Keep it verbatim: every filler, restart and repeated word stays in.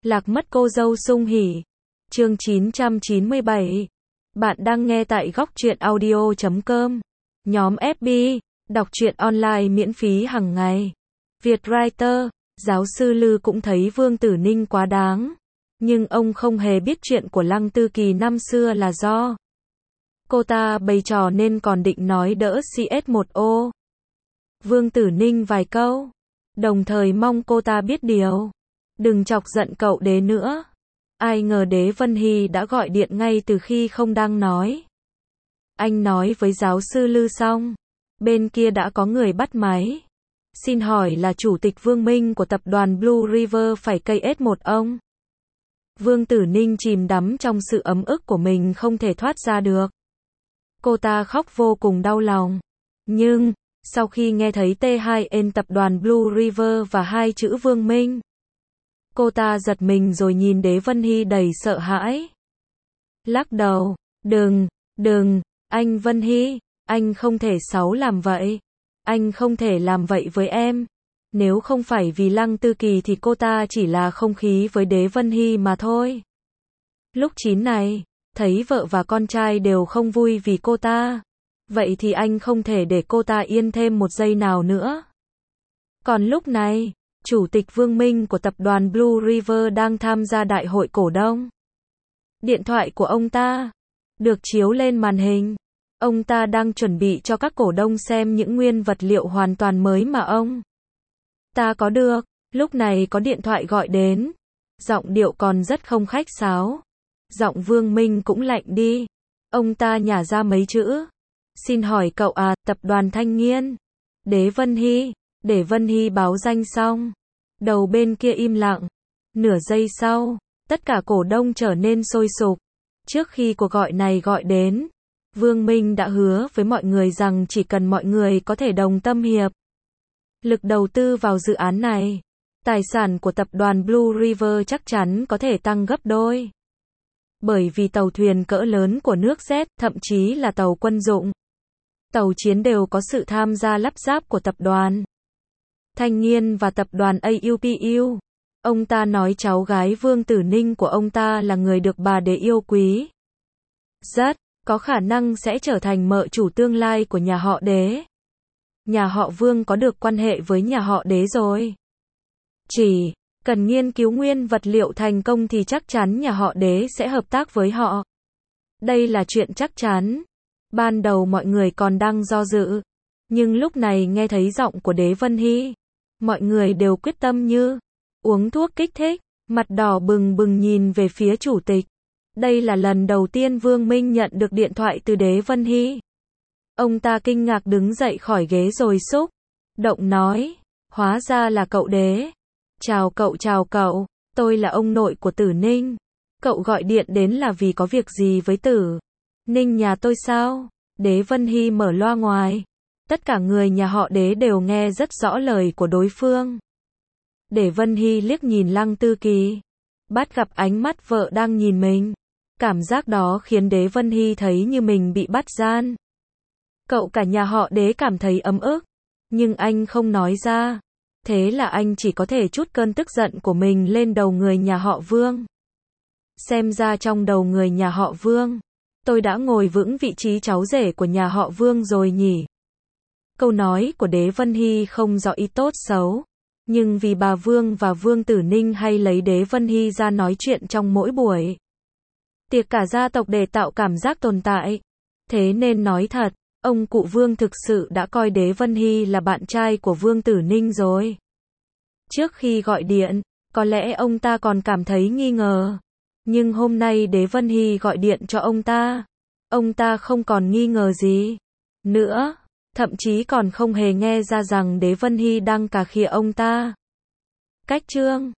Lạc mất cô dâu sung hỉ. Chương chín trăm chín mươi bảy. Bạn đang nghe tại góc truyện audio chấm com. Nhóm ép bê, đọc truyện online miễn phí hàng ngày. Vietwriter, giáo sư Lư cũng thấy Vương Tử Ninh quá đáng. Nhưng ông không hề biết chuyện của Lăng Tư Kỳ năm xưa là do cô ta bày trò nên còn định nói đỡ xê ét một ô Vương Tử Ninh vài câu, đồng thời mong cô ta biết điều, đừng chọc giận cậu đế nữa. Ai ngờ đế Vân Hy đã gọi điện ngay từ khi không đang nói. Anh nói với giáo sư Lư xong, bên kia đã có người bắt máy. Xin hỏi là chủ tịch Vương Minh của tập đoàn Blue River phải cây ét một ông? Vương Tử Ninh chìm đắm trong sự ấm ức của mình không thể thoát ra được. Cô ta khóc vô cùng đau lòng. Nhưng, sau khi nghe thấy T hai N tập đoàn Blue River và hai chữ Vương Minh, cô ta giật mình rồi nhìn đế Vân Hy đầy sợ hãi. Lắc đầu, đừng, đừng, anh Vân Hy, anh không thể xấu làm vậy. Anh không thể làm vậy với em. Nếu không phải vì Lăng Tư Kỳ thì cô ta chỉ là không khí với đế Vân Hy mà thôi. Lúc chín này, thấy vợ và con trai đều không vui vì cô ta. Vậy thì anh không thể để cô ta yên thêm một giây nào nữa. Còn lúc này, Chủ tịch Vương Minh của tập đoàn Blue River đang tham gia đại hội cổ đông. Điện thoại của ông ta được chiếu lên màn hình. Ông ta đang chuẩn bị cho các cổ đông xem những nguyên vật liệu hoàn toàn mới mà ông ta có được. Lúc này có điện thoại gọi đến. Giọng điệu còn rất không khách sáo. Giọng Vương Minh cũng lạnh đi. Ông ta nhả ra mấy chữ. Xin hỏi cậu à, tập đoàn Thanh Nghiên. Đế Vân Hy. Để Vân Hy báo danh xong. Đầu bên kia im lặng. Nửa giây sau, tất cả cổ đông trở nên sôi sục. Trước khi cuộc gọi này gọi đến, Vương Minh đã hứa với mọi người rằng chỉ cần mọi người có thể đồng tâm hiệp lực đầu tư vào dự án này, tài sản của tập đoàn Blue River chắc chắn có thể tăng gấp đôi. Bởi vì tàu thuyền cỡ lớn của nước Z, thậm chí là tàu quân dụng, tàu chiến đều có sự tham gia lắp ráp của tập đoàn Thanh Nghiên và tập đoàn a u pê u. Ông ta nói cháu gái Vương Tử Ninh của ông ta là người được bà đế yêu quý. Rất có khả năng sẽ trở thành mợ chủ tương lai của nhà họ đế. Nhà họ Vương có được quan hệ với nhà họ đế rồi. Chỉ cần nghiên cứu nguyên vật liệu thành công thì chắc chắn nhà họ đế sẽ hợp tác với họ. Đây là chuyện chắc chắn. Ban đầu mọi người còn đang do dự. Nhưng lúc này nghe thấy giọng của đế Vân Hy, mọi người đều quyết tâm như uống thuốc kích thích, mặt đỏ bừng bừng nhìn về phía chủ tịch. Đây là lần đầu tiên Vương Minh nhận được điện thoại từ đế Vân Hy. Ông ta kinh ngạc đứng dậy khỏi ghế rồi xúc động nói, hóa ra là cậu đế. Chào cậu, chào cậu, tôi là ông nội của Tử Ninh. Cậu gọi điện đến là vì có việc gì với Tử Ninh nhà tôi sao? Đế Vân Hy mở loa ngoài. Tất cả người nhà họ đế đều nghe rất rõ lời của đối phương. Đế Vân Hy liếc nhìn Lăng Tư Kỳ, bắt gặp ánh mắt vợ đang nhìn mình. Cảm giác đó khiến đế Vân Hy thấy như mình bị bắt gian. Cậu cả nhà họ đế cảm thấy ấm ức, nhưng anh không nói ra. Thế là anh chỉ có thể trút cơn tức giận của mình lên đầu người nhà họ Vương. Xem ra trong đầu người nhà họ Vương, tôi đã ngồi vững vị trí cháu rể của nhà họ Vương rồi nhỉ. Câu nói của đế Vân Hy không rõ ý tốt xấu. Nhưng vì bà Vương và Vương Tử Ninh hay lấy đế Vân Hy ra nói chuyện trong mỗi buổi tiệc cả gia tộc để tạo cảm giác tồn tại. Thế nên nói thật, ông cụ Vương thực sự đã coi đế Vân Hy là bạn trai của Vương Tử Ninh rồi. Trước khi gọi điện, có lẽ ông ta còn cảm thấy nghi ngờ. Nhưng hôm nay đế Vân Hy gọi điện cho ông ta. Ông ta không còn nghi ngờ gì nữa. Thậm chí còn không hề nghe ra rằng đế Vân Hy đang cà khịa ông ta. Cách chương